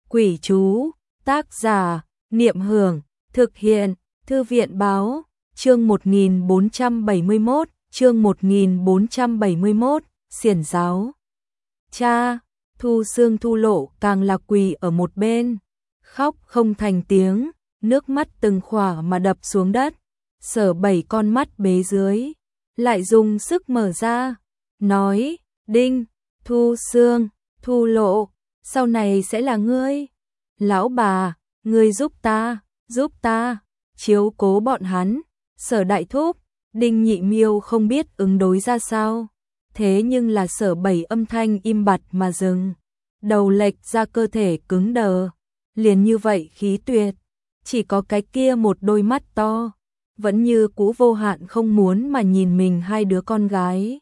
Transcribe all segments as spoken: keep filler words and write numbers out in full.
Quỷ chú, tác giả, Niệm Hưởng, thực hiện, Thư viện báo, chương một nghìn bốn trăm bảy mươi mốt, chương một nghìn bốn trăm bảy mươi mốt, xiển giáo. Cha, Thu Xương Thu Lộ càng là quỳ ở một bên, khóc không thành tiếng, nước mắt từng khỏa mà đập xuống đất, Sở Bảy con mắt bế dưới, lại dùng sức mở ra, nói, Đinh, Thu Xương, Thu Lộ, sau này sẽ là ngươi. Lão bà, ngươi giúp ta, giúp ta, chiếu cố bọn hắn. Sở Đại Thúc, Đinh Nhị Miêu không biết ứng đối ra sao. Thế nhưng là Sở Bảy âm thanh im bặt mà dừng. Đầu lệch ra cơ thể cứng đờ. Liền như vậy khí tuyệt. Chỉ có cái kia một đôi mắt to. Vẫn như cũ vô hạn không muốn mà nhìn mình hai đứa con gái.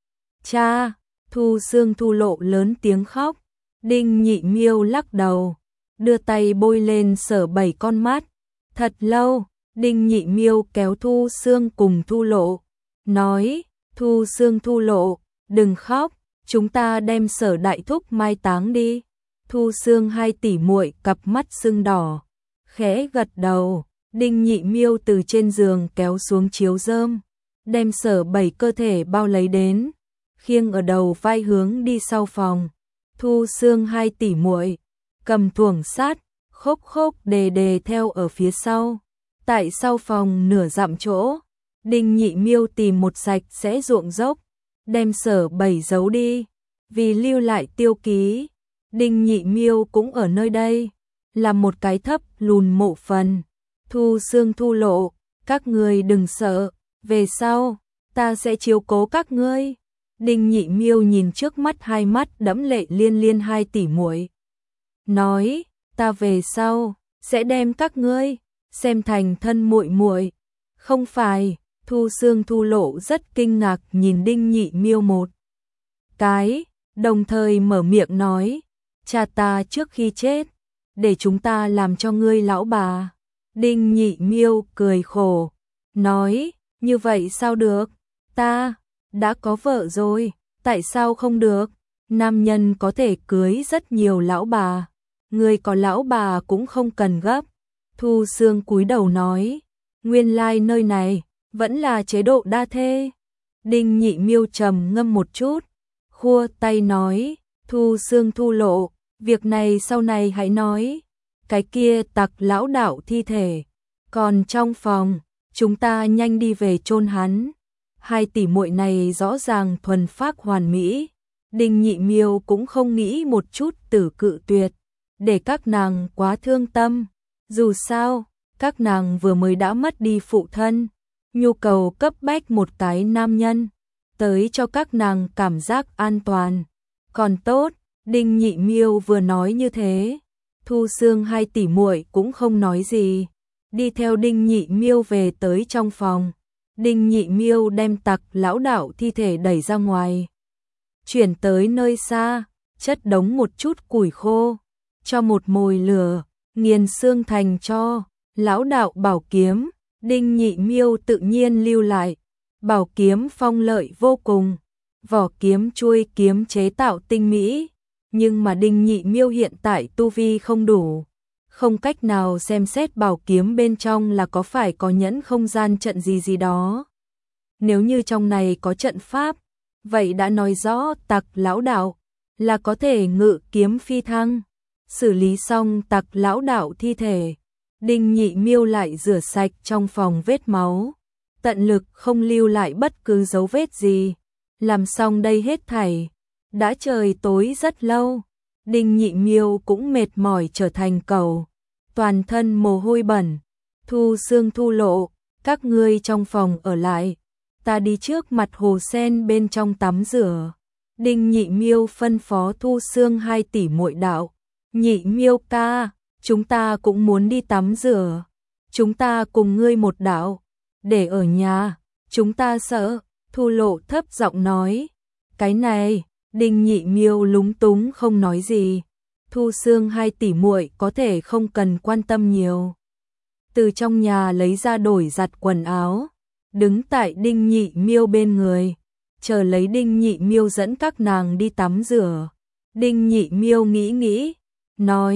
Cha, Thu Xương Thu Lộ lớn tiếng khóc. Đinh Nhị Miêu lắc đầu, đưa tay bôi lên Sở Bảy con mắt. Thật lâu, Đinh Nhị Miêu kéo Thu Xương cùng Thu Lộ, nói, Thu Xương Thu Lộ, đừng khóc, chúng ta đem Sở Đại Thúc mai táng đi. Thu Xương hai tỷ muội cặp mắt sưng đỏ, khẽ gật đầu. Đinh Nhị Miêu từ trên giường kéo xuống chiếu rơm, đem Sở Bảy cơ thể bao lấy đến, khiêng ở đầu vai hướng đi sau phòng. Thu Xương hai tỷ muội cầm thuổng sát, khốc khốc đề đề theo ở phía sau. Tại sau phòng nửa dặm chỗ, Đinh Nhị Miêu tìm một sạch sẽ ruộng dốc, đem Sở Bảy giấu đi, vì lưu lại tiêu ký. Đinh Nhị Miêu cũng ở nơi đây, làm một cái thấp lùn mộ phần. Thu Xương Thu Lộ, các ngươi đừng sợ, về sau ta sẽ chiếu cố các ngươi. Đinh Nhị Miêu nhìn trước mắt hai mắt đẫm lệ liên liên hai tỷ muội, nói, ta về sau sẽ đem các ngươi xem thành thân muội muội. Không phải. Thu Xương Thu Lộ rất kinh ngạc nhìn Đinh Nhị Miêu một cái, đồng thời mở miệng nói, cha ta trước khi chết, để chúng ta làm cho ngươi lão bà. Đinh Nhị Miêu cười khổ, nói, như vậy sao được, ta đã có vợ rồi, tại sao không được? Nam nhân có thể cưới rất nhiều lão bà, người có lão bà cũng không cần gấp. Thu Xương cúi đầu nói, nguyên lai nơi này vẫn là chế độ đa thê. Đinh Nhị Miêu trầm ngâm một chút, khua tay nói, Thu Xương Thu Lộ, việc này sau này hãy nói. Cái kia tặc lão đạo thi thể còn trong phòng, chúng ta nhanh đi về chôn hắn. Hai tỷ muội này rõ ràng thuần phác hoàn mỹ, Đinh Nhị Miêu cũng không nghĩ một chút tử cự tuyệt, để các nàng quá thương tâm. Dù sao, các nàng vừa mới đã mất đi phụ thân, nhu cầu cấp bách một cái nam nhân, tới cho các nàng cảm giác an toàn. Còn tốt, Đinh Nhị Miêu vừa nói như thế, Thu Xương hai tỷ muội cũng không nói gì, đi theo Đinh Nhị Miêu về tới trong phòng. Đinh Nhị Miêu đem tặc lão đạo thi thể đẩy ra ngoài, chuyển tới nơi xa, chất đống một chút củi khô, cho một mồi lửa, nghiền xương thành cho lão đạo bảo kiếm. Đinh Nhị Miêu tự nhiên lưu lại, bảo kiếm phong lợi vô cùng, vỏ kiếm chuôi kiếm chế tạo tinh mỹ, nhưng mà Đinh Nhị Miêu hiện tại tu vi không đủ, không cách nào xem xét bảo kiếm bên trong là có phải có nhẫn không gian trận gì gì đó. Nếu như trong này có trận pháp, vậy đã nói rõ tặc lão đạo là có thể ngự kiếm phi thăng. Xử lý xong tặc lão đạo thi thể, Đinh Nhị Miêu lại rửa sạch trong phòng vết máu, tận lực không lưu lại bất cứ dấu vết gì. Làm xong đây hết thảy, đã trời tối rất lâu, Đinh Nhị Miêu cũng mệt mỏi trở thành cầu, toàn thân mồ hôi bẩn. Thu Xương Thu Lộ, các ngươi trong phòng ở lại, ta đi trước mặt hồ sen bên trong tắm rửa. Đinh Nhị Miêu phân phó Thu Xương hai tỷ muội đạo, Nhị Miêu ca, chúng ta cũng muốn đi tắm rửa, chúng ta cùng ngươi một đạo, để ở nhà, chúng ta sợ. Thu Lộ thấp giọng nói, cái này. Đinh Nhị Miêu lúng túng không nói gì. Thu Xương hai tỷ muội có thể không cần quan tâm nhiều, từ trong nhà lấy ra đổi giặt quần áo, đứng tại Đinh Nhị Miêu bên người, chờ lấy Đinh Nhị Miêu dẫn các nàng đi tắm rửa. Đinh Nhị Miêu nghĩ nghĩ, nói,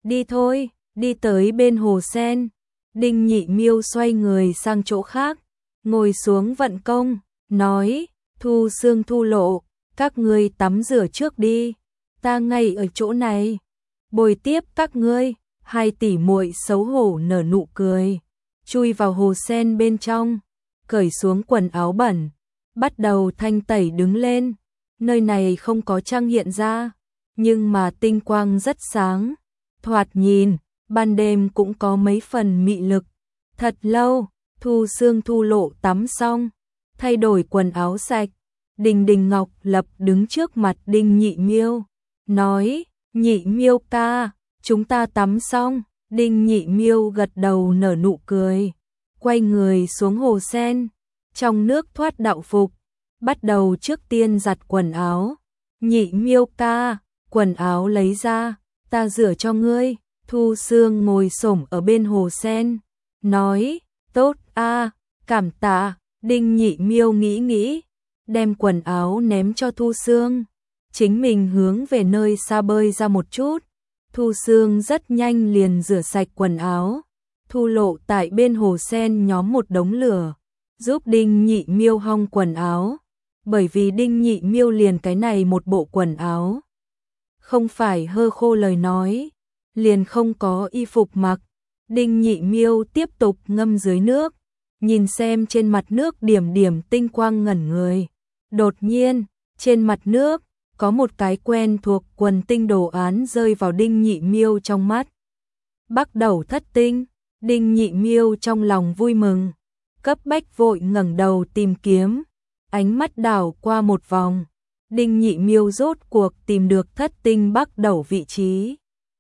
Đi thôi, đi tới bên hồ sen. Đinh Nhị Miêu xoay người sang chỗ khác, ngồi xuống vận công, nói, Thu Xương Thu Lộ, các ngươi tắm rửa trước đi, ta ngay ở chỗ này, bồi tiếp các ngươi. Hai tỷ muội xấu hổ nở nụ cười, chui vào hồ sen bên trong, cởi xuống quần áo bẩn, bắt đầu thanh tẩy đứng lên. Nơi này không có trăng hiện ra, nhưng mà tinh quang rất sáng, thoạt nhìn, ban đêm cũng có mấy phần mị lực. Thật lâu, Thu Xương Thu Lộ tắm xong, thay đổi quần áo sạch, Đình Đình Ngọc Lập đứng trước mặt Đinh Nhị Miêu, nói, Nhị Miêu ca, chúng ta tắm xong. Đinh Nhị Miêu gật đầu nở nụ cười, quay người xuống hồ sen, trong nước thoát đạo phục, bắt đầu trước tiên giặt quần áo. Nhị Miêu ca, quần áo lấy ra, ta rửa cho ngươi. Thu Xương ngồi xổm ở bên hồ sen, nói, tốt a, cảm tạ. Đinh Nhị Miêu nghĩ nghĩ, đem quần áo ném cho Thu Xương, chính mình hướng về nơi xa bơi ra một chút. Thu Xương rất nhanh liền rửa sạch quần áo. Thu Lộ tại bên hồ sen nhóm một đống lửa, giúp Đinh Nhị Miêu hong quần áo, bởi vì Đinh Nhị Miêu liền cái này một bộ quần áo, không phải hơ khô lời nói, liền không có y phục mặc. Đinh Nhị Miêu tiếp tục ngâm dưới nước, nhìn xem trên mặt nước điểm điểm tinh quang ngẩn người. Đột nhiên, trên mặt nước có một cái quen thuộc quần tinh đồ án rơi vào Đinh Nhị Miêu trong mắt. Bắt đầu thất tinh. Đinh Nhị Miêu trong lòng vui mừng, cấp bách vội ngẩng đầu tìm kiếm, ánh mắt đảo qua một vòng. Đinh Nhị Miêu rốt cuộc tìm được thất tinh bắt đầu vị trí.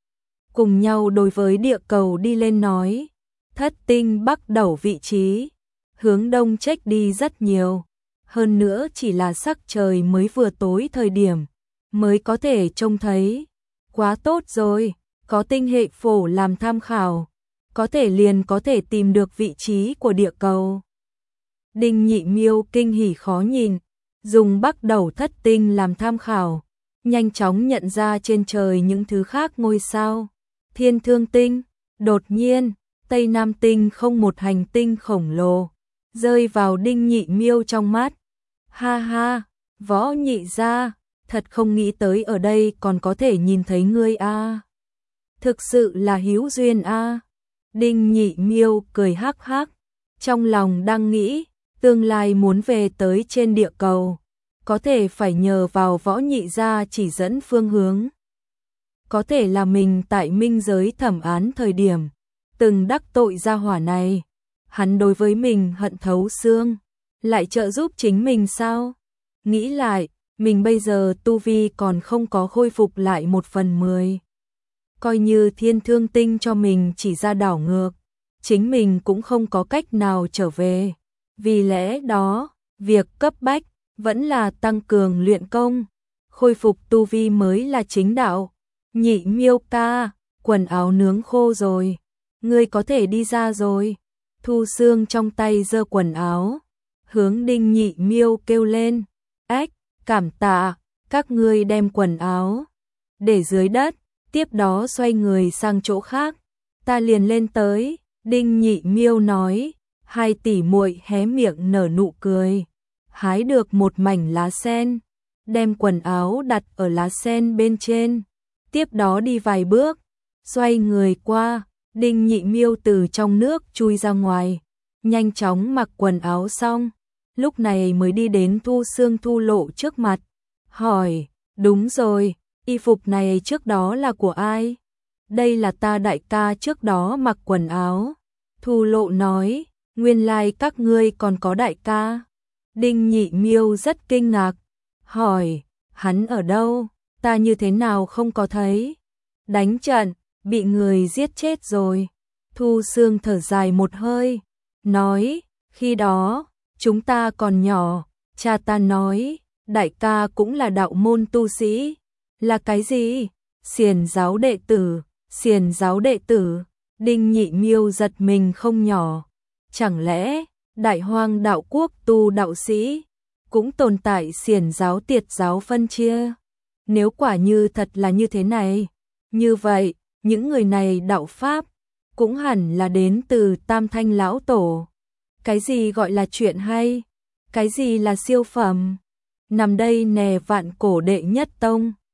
Cùng nhau đối với địa cầu đi lên nói, thất tinh bắt đầu vị trí, hướng đông chếch đi rất nhiều. Hơn nữa chỉ là sắc trời mới vừa tối thời điểm, mới có thể trông thấy. Quá tốt rồi, có tinh hệ phổ làm tham khảo, có thể liền có thể tìm được vị trí của địa cầu. Đinh Nhị Miêu kinh hỉ khó nhìn, dùng bắt đầu thất tinh làm tham khảo, nhanh chóng nhận ra trên trời những thứ khác ngôi sao. Thiên Thương Tinh, đột nhiên, Tây Nam Tinh không một hành tinh khổng lồ, rơi vào Đinh Nhị Miêu trong mắt. Ha ha, Võ Nhị gia, thật không nghĩ tới ở đây còn có thể nhìn thấy ngươi a. Thực sự là hữu duyên a. Đinh Nhị Miêu cười hắc hắc, trong lòng đang nghĩ, tương lai muốn về tới trên địa cầu, có thể phải nhờ vào Võ Nhị gia chỉ dẫn phương hướng. Có thể là mình tại minh giới thẩm án thời điểm, từng đắc tội gia hỏa này, hắn đối với mình hận thấu xương, lại trợ giúp chính mình sao? Nghĩ lại, mình bây giờ tu vi còn không có khôi phục lại một phần mười. Coi như Thiên Thương Tinh cho mình chỉ ra đảo ngược, chính mình cũng không có cách nào trở về. Vì lẽ đó, việc cấp bách vẫn là tăng cường luyện công, khôi phục tu vi mới là chính đạo. Nhị Miêu ca, quần áo nướng khô rồi, ngươi có thể đi ra rồi. Thu Xương trong tay giơ quần áo, hướng Đinh Nhị Miêu kêu lên, ách, cảm tạ, các ngươi đem quần áo để dưới đất, tiếp đó xoay người sang chỗ khác, ta liền lên tới. Đinh Nhị Miêu nói, hai tỷ muội hé miệng nở nụ cười, hái được một mảnh lá sen, đem quần áo đặt ở lá sen bên trên, tiếp đó đi vài bước, xoay người qua. Đinh Nhị Miêu từ trong nước chui ra ngoài, nhanh chóng mặc quần áo xong, lúc này mới đi đến Thu Xương Thu Lộ trước mặt, hỏi, đúng rồi, y phục này trước đó là của ai? Đây là ta đại ca trước đó mặc quần áo. Thu Lộ nói, nguyên lai các ngươi còn có đại ca. Đinh Nhị Miêu rất kinh ngạc, hỏi, hắn ở đâu? Ta như thế nào không có thấy? Đánh trận, bị người giết chết rồi. Thu Xương thở dài một hơi, nói, khi đó, chúng ta còn nhỏ, cha ta nói, đại ca cũng là đạo môn tu sĩ. Là cái gì? Xiển giáo đệ tử, xiển giáo đệ tử. Đinh Nhị Miêu giật mình không nhỏ. Chẳng lẽ, đại hoang đạo quốc tu đạo sĩ, cũng tồn tại xiển giáo tiệt giáo phân chia? Nếu quả như thật là như thế này, như vậy, những người này đạo pháp cũng hẳn là đến từ Tam Thanh lão tổ. Cái gì gọi là chuyện hay? Cái gì là siêu phẩm? Nằm đây nè vạn cổ đệ nhất tông.